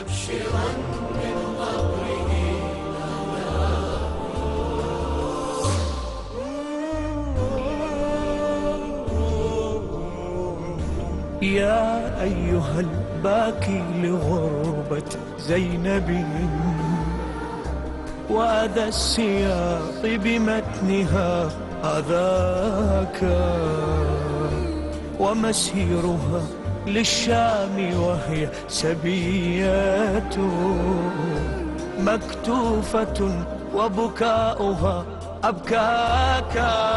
مستبشرا من ظهره يا أيها الباكي لغربة زينب وأذى السياط بمتنها هذاك ومسيرها للشام وهي سبية مكتوفة وبكاؤها أبكاك.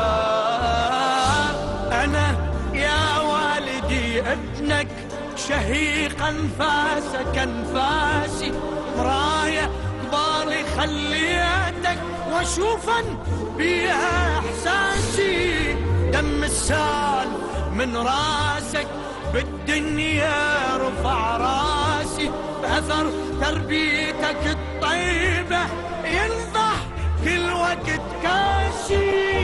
أنا يا والدي ابنك شهيقا فاسك انفاسي مراية كباري خليتك وشوفا بيها احساسي دم السال من راسك بالدنيا رفع راسي بأثر تربيتك الطيبة ينضح كل وقت كاسي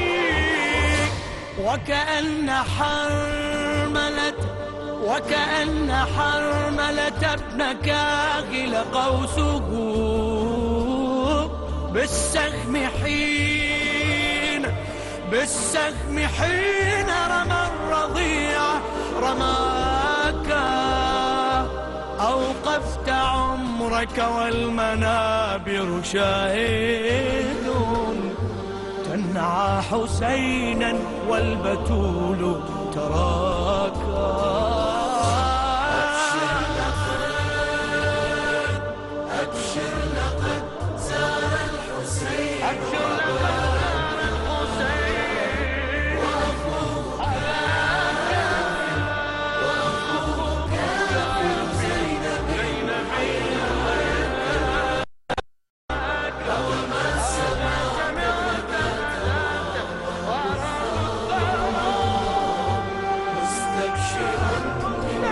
وكأن حرملة ابنك غل قوسه بالسهم حين رمى الرضيع رماك أوقفت عمرك والمنابر شاهد تنعى حسينا والبتول تراك. أبشر لقد زار الحسين وأخوك كافر زينب وما سمعت مستبشرا من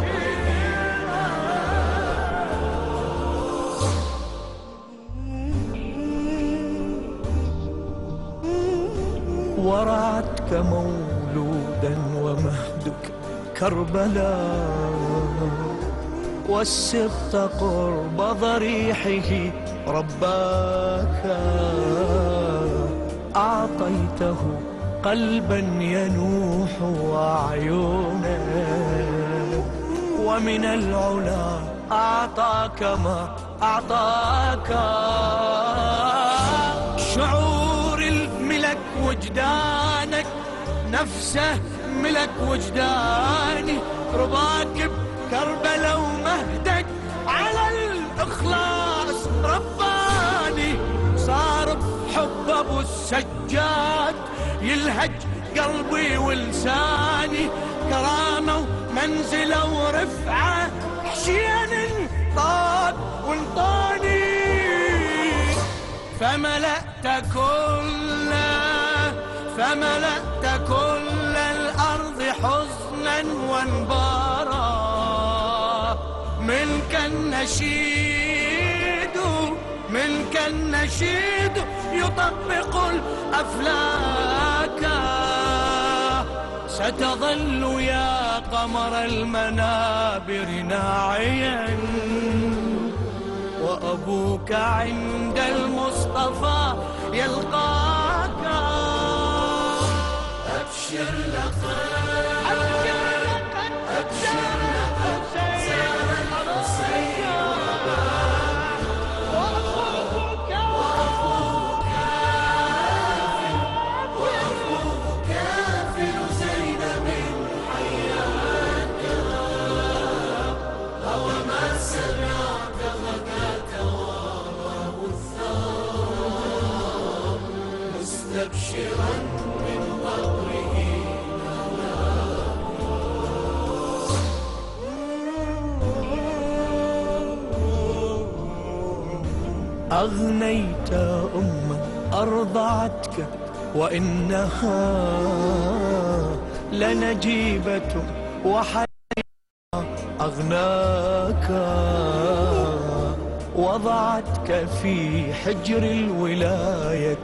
ورعتك مولودا ومهدك كربلاء والسبط قرب ضريحه رباك أعطيته قلبا ينوح وعيونا ومن العلا أعطاك ما أعطاك شعور الملك وجدانك نفسه ملك وجداني رباك بكربلا ومهدك على الإخلاص رباني صار بحب أبو السجاد يلهج قلبي ولساني كرامة ومنزلة ورفعة حشين طاب وانطاني فملأت كل الأرض حزنا وانبارا منك النشيد يطبق الأفلاك ستظل يا قمر المنابر ناعيا وأبوك عند المصطفى يلقاك. أبشر لقد زار الحسين وأخوك كافر زينب حياك وما سمعت غداك وراء الثار مستبشرا من ظهره أغنيت أمة أرضعتك وإنها لنجيبة وحياة أغناك وضعتك في حجر الولاية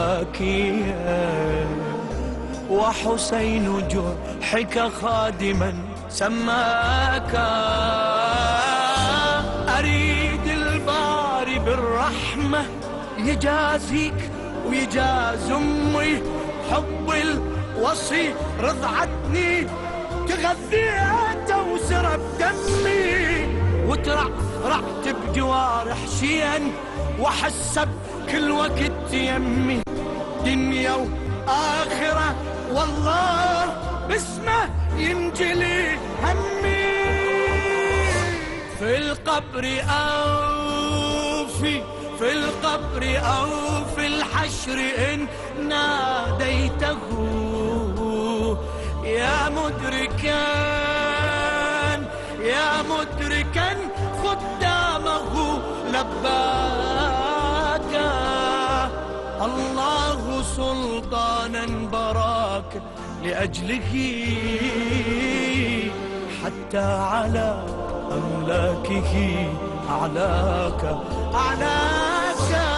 باكيا وحسين جرحك خادما سماك أريد الباري بالرحمة يجازيك ويجاز أمي، حب الوصي رضعتني تغذيته وسرب دمي، وترعرعت بجوارح شين وحس بكل وقت يمي، دنيا وآخرة والله باسمه ينجلي همي، في القبر أو في القبر أو في الحشر إن ناديته يا مدركا خدامه لباك، الله سلطانا براك لأجله حتى على أملاكه أعلاك